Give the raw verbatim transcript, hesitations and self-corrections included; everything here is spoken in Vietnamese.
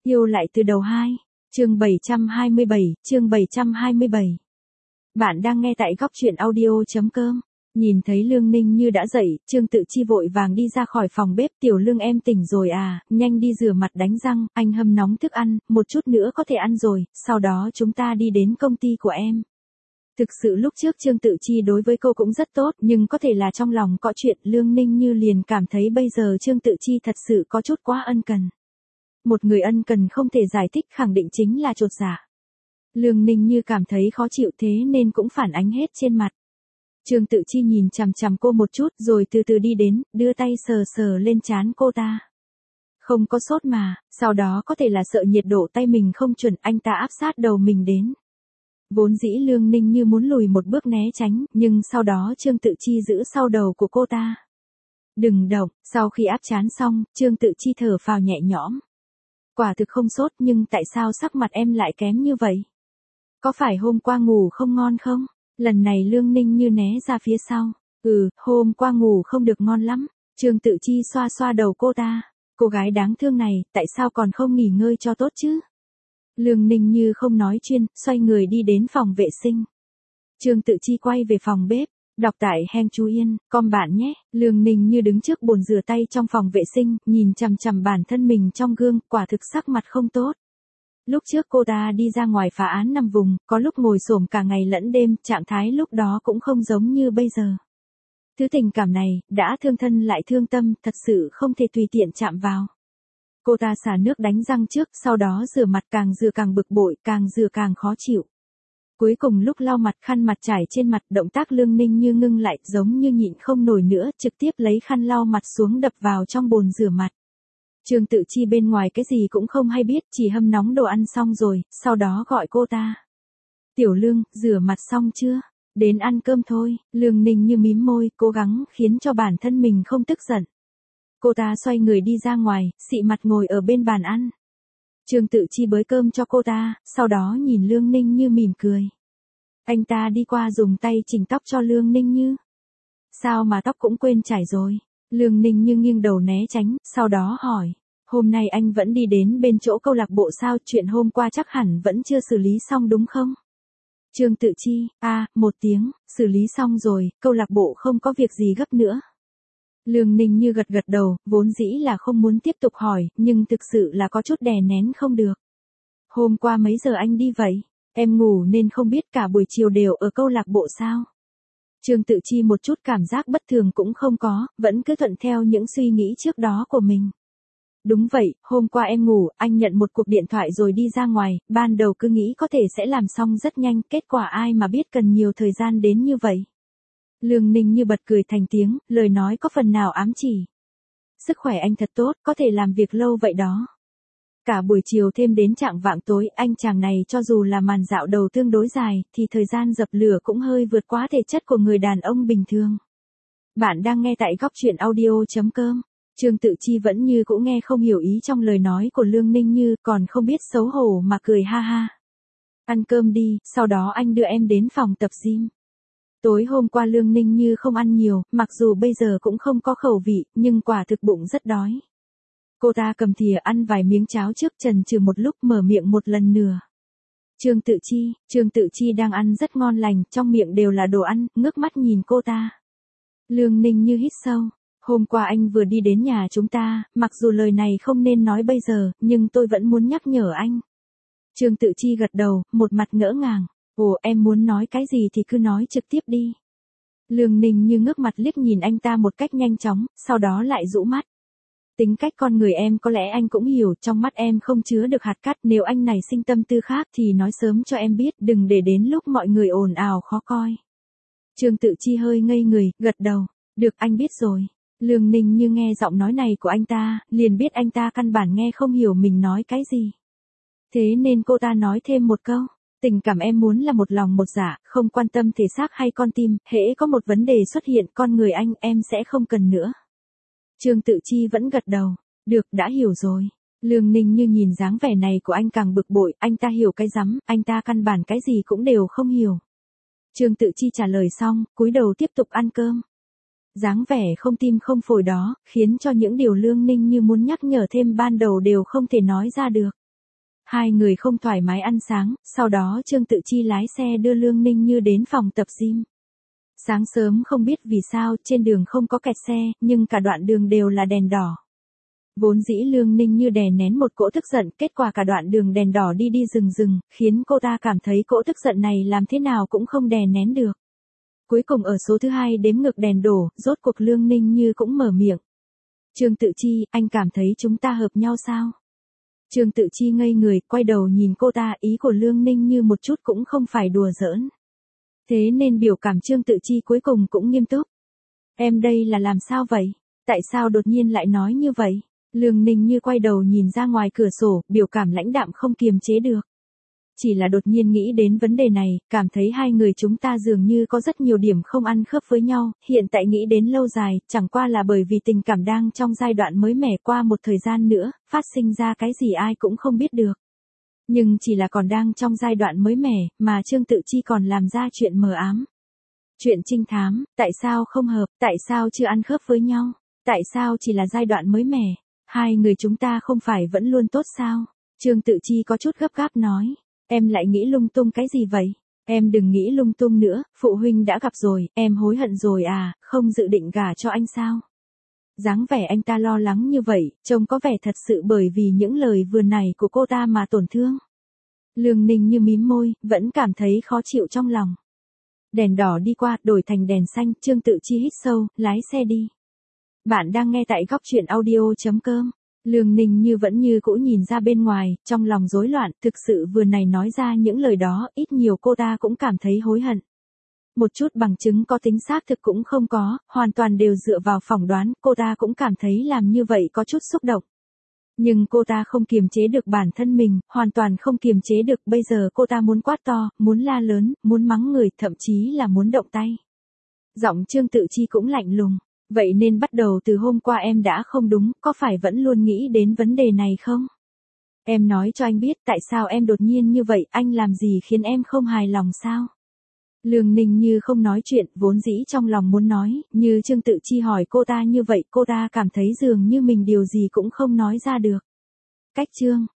Yêu lại từ đầu hai. Chương bảy trăm hai mươi bảy, chương bảy trăm hai mươi bảy. Bạn đang nghe tại góc truyện audio chấm com. Nhìn thấy Lương Ninh Như đã dậy, Trương Tự Chi vội vàng đi ra khỏi phòng bếp. Tiểu Lương em tỉnh rồi à, nhanh đi rửa mặt đánh răng, anh hâm nóng thức ăn, một chút nữa có thể ăn rồi, sau đó chúng ta đi đến công ty của em. Thực sự lúc trước Trương Tự Chi đối với cô cũng rất tốt, nhưng có thể là trong lòng có chuyện, Lương Ninh Như liền cảm thấy bây giờ Trương Tự Chi thật sự có chút quá ân cần. Một người ân cần không thể giải thích khẳng định chính là chột dạ. Lương Ninh Như cảm thấy khó chịu thế nên cũng phản ánh hết trên mặt. Trương Tự Chi nhìn chằm chằm cô một chút rồi từ từ đi đến, đưa tay sờ sờ lên trán cô ta. Không có sốt mà, sau đó có thể là sợ nhiệt độ tay mình không chuẩn, anh ta áp sát đầu mình đến. Vốn dĩ Lương Ninh Như muốn lùi một bước né tránh, nhưng sau đó Trương Tự Chi giữ sau đầu của cô ta. Đừng động, sau khi áp trán xong, Trương Tự Chi thở phào nhẹ nhõm. Quả thực không sốt nhưng tại sao sắc mặt em lại kém như vậy? Có phải hôm qua ngủ không ngon không? Lần này Lương Ninh Như né ra phía sau. Ừ, hôm qua ngủ không được ngon lắm. Trương Tự Chi xoa xoa đầu cô ta. Cô gái đáng thương này, tại sao còn không nghỉ ngơi cho tốt chứ? Lương Ninh Như không nói chuyên, xoay người đi đến phòng vệ sinh. Trương Tự Chi quay về phòng bếp. Đọc tại Heng Chú Yên, com bạn nhé. Lương Ninh Như đứng trước bồn rửa tay trong phòng vệ sinh, nhìn chằm chằm bản thân mình trong gương, quả thực sắc mặt không tốt. Lúc trước cô ta đi ra ngoài phá án nằm vùng, có lúc ngồi xổm cả ngày lẫn đêm, trạng thái lúc đó cũng không giống như bây giờ. Thứ tình cảm này, đã thương thân lại thương tâm, thật sự không thể tùy tiện chạm vào. Cô ta xả nước đánh răng trước, sau đó rửa mặt, càng rửa càng bực bội, càng rửa càng khó chịu. Cuối cùng lúc lau mặt, khăn mặt trải trên mặt, động tác Lương Ninh Như ngưng lại, giống như nhịn không nổi nữa, trực tiếp lấy khăn lau mặt xuống đập vào trong bồn rửa mặt. Trương Tự Chi bên ngoài cái gì cũng không hay biết, chỉ hâm nóng đồ ăn xong rồi, sau đó gọi cô ta. Tiểu Lương, rửa mặt xong chưa? Đến ăn cơm thôi. Lương Ninh Như mím môi, cố gắng khiến cho bản thân mình không tức giận. Cô ta xoay người đi ra ngoài, xị mặt ngồi ở bên bàn ăn. Trương Tự Chi bới cơm cho cô ta, sau đó nhìn Lương Ninh Như mỉm cười. Anh ta đi qua dùng tay chỉnh tóc cho Lương Ninh Như. Sao mà tóc cũng quên chải rồi? Lương Ninh Như nghiêng đầu né tránh, sau đó hỏi. Hôm nay anh vẫn đi đến bên chỗ câu lạc bộ sao, chuyện hôm qua chắc hẳn vẫn chưa xử lý xong đúng không? Trương Tự Chi, a à, một tiếng, xử lý xong rồi, câu lạc bộ không có việc gì gấp nữa. Lương Ninh Như gật gật đầu, vốn dĩ là không muốn tiếp tục hỏi, nhưng thực sự là có chút đè nén không được. Hôm qua mấy giờ anh đi vậy? Em ngủ nên không biết, cả buổi chiều đều ở câu lạc bộ sao? Trương Tự Chi một chút cảm giác bất thường cũng không có, vẫn cứ thuận theo những suy nghĩ trước đó của mình. Đúng vậy, hôm qua em ngủ, anh nhận một cuộc điện thoại rồi đi ra ngoài, ban đầu cứ nghĩ có thể sẽ làm xong rất nhanh, kết quả ai mà biết cần nhiều thời gian đến như vậy. Lương Ninh Như bật cười thành tiếng, lời nói có phần nào ám chỉ. Sức khỏe anh thật tốt, có thể làm việc lâu vậy đó. Cả buổi chiều thêm đến chạng vạng tối, anh chàng này cho dù là màn dạo đầu tương đối dài, thì thời gian dập lửa cũng hơi vượt quá thể chất của người đàn ông bình thường. Bạn đang nghe tại góc truyện audio chấm com. Trương Tự Chi vẫn như cũng nghe không hiểu ý trong lời nói của Lương Ninh Như, còn không biết xấu hổ mà cười ha ha. Ăn cơm đi, sau đó anh đưa em đến phòng tập gym. Tối hôm qua Lương Ninh Như không ăn nhiều, mặc dù bây giờ cũng không có khẩu vị, nhưng quả thực bụng rất đói. Cô ta cầm thìa ăn vài miếng cháo trước, chần chừ một lúc mở miệng một lần nữa. Trương Tự Chi, Trương Tự Chi đang ăn rất ngon lành, trong miệng đều là đồ ăn, ngước mắt nhìn cô ta. Lương Ninh Như hít sâu. Hôm qua anh vừa đi đến nhà chúng ta, mặc dù lời này không nên nói bây giờ, nhưng tôi vẫn muốn nhắc nhở anh. Trương Tự Chi gật đầu, một mặt ngỡ ngàng. Ồ, em muốn nói cái gì thì cứ nói trực tiếp đi. Lương Ninh Như ngước mặt liếc nhìn anh ta một cách nhanh chóng, sau đó lại rũ mắt. Tính cách con người em có lẽ anh cũng hiểu, trong mắt em không chứa được hạt cát, nếu anh này sinh tâm tư khác thì nói sớm cho em biết, đừng để đến lúc mọi người ồn ào khó coi. Trương Tự Chi hơi ngây người, gật đầu. Được, anh biết rồi. Lương Ninh Như nghe giọng nói này của anh ta, liền biết anh ta căn bản nghe không hiểu mình nói cái gì. Thế nên cô ta nói thêm một câu. Tình cảm em muốn là một lòng một dạ, không quan tâm thể xác hay con tim, hễ có một vấn đề xuất hiện con người anh, em sẽ không cần nữa. Trương Tự Chi vẫn gật đầu. Được, đã hiểu rồi. Lương Ninh Như nhìn dáng vẻ này của anh càng bực bội, anh ta hiểu cái rắm, anh ta căn bản cái gì cũng đều không hiểu. Trương Tự Chi trả lời xong, cúi đầu tiếp tục ăn cơm. Dáng vẻ không tim không phổi đó, khiến cho những điều Lương Ninh Như muốn nhắc nhở thêm ban đầu đều không thể nói ra được. Hai người không thoải mái ăn sáng, sau đó Trương Tự Chi lái xe đưa Lương Ninh Như đến phòng tập gym. Sáng sớm không biết vì sao trên đường không có kẹt xe, nhưng cả đoạn đường đều là đèn đỏ. Vốn dĩ Lương Ninh Như đè nén một cỗ tức giận, kết quả cả đoạn đường đèn đỏ đi đi rừng rừng, khiến cô ta cảm thấy cỗ tức giận này làm thế nào cũng không đè nén được. Cuối cùng ở số thứ hai đếm ngược đèn đổ, rốt cuộc Lương Ninh Như cũng mở miệng. Trương Tự Chi, anh cảm thấy chúng ta hợp nhau sao? Trương Tự Chi ngây người, quay đầu nhìn cô ta, ý của Lương Ninh Như một chút cũng không phải đùa giỡn. Thế nên biểu cảm Trương Tự Chi cuối cùng cũng nghiêm túc. Em đây là làm sao vậy? Tại sao đột nhiên lại nói như vậy? Lương Ninh Như quay đầu nhìn ra ngoài cửa sổ, biểu cảm lãnh đạm không kiềm chế được. Chỉ là đột nhiên nghĩ đến vấn đề này, cảm thấy hai người chúng ta dường như có rất nhiều điểm không ăn khớp với nhau, hiện tại nghĩ đến lâu dài, chẳng qua là bởi vì tình cảm đang trong giai đoạn mới mẻ, qua một thời gian nữa, phát sinh ra cái gì ai cũng không biết được. Nhưng chỉ là còn đang trong giai đoạn mới mẻ, mà Trương Tự Chi còn làm ra chuyện mờ ám. Chuyện trinh thám, tại sao không hợp, tại sao chưa ăn khớp với nhau, tại sao chỉ là giai đoạn mới mẻ, hai người chúng ta không phải vẫn luôn tốt sao? Trương Tự Chi có chút gấp gáp nói. Em lại nghĩ lung tung cái gì vậy? Em đừng nghĩ lung tung nữa, phụ huynh đã gặp rồi, em hối hận rồi à, không dự định gả cho anh sao? Dáng vẻ anh ta lo lắng như vậy, trông có vẻ thật sự bởi vì những lời vừa này của cô ta mà tổn thương. Lương Ninh Như mím môi, vẫn cảm thấy khó chịu trong lòng. Đèn đỏ đi qua, đổi thành đèn xanh, Trương Tự Chi hít sâu, lái xe đi. Bạn đang nghe tại góc truyện audio chấm com. Lương Ninh Như vẫn như cũ nhìn ra bên ngoài, trong lòng rối loạn, thực sự vừa này nói ra những lời đó, ít nhiều cô ta cũng cảm thấy hối hận. Một chút bằng chứng có tính xác thực cũng không có, hoàn toàn đều dựa vào phỏng đoán, cô ta cũng cảm thấy làm như vậy có chút xúc động. Nhưng cô ta không kiềm chế được bản thân mình, hoàn toàn không kiềm chế được, bây giờ cô ta muốn quát to, muốn la lớn, muốn mắng người, thậm chí là muốn động tay. Giọng Trương Tự Chi cũng lạnh lùng. Vậy nên bắt đầu từ hôm qua em đã không đúng, có phải vẫn luôn nghĩ đến vấn đề này không? Em nói cho anh biết tại sao em đột nhiên như vậy, anh làm gì khiến em không hài lòng sao? Lương Ninh Như không nói chuyện, vốn dĩ trong lòng muốn nói, như Trương Tự Chi hỏi cô ta như vậy, cô ta cảm thấy dường như mình điều gì cũng không nói ra được. Cách Trương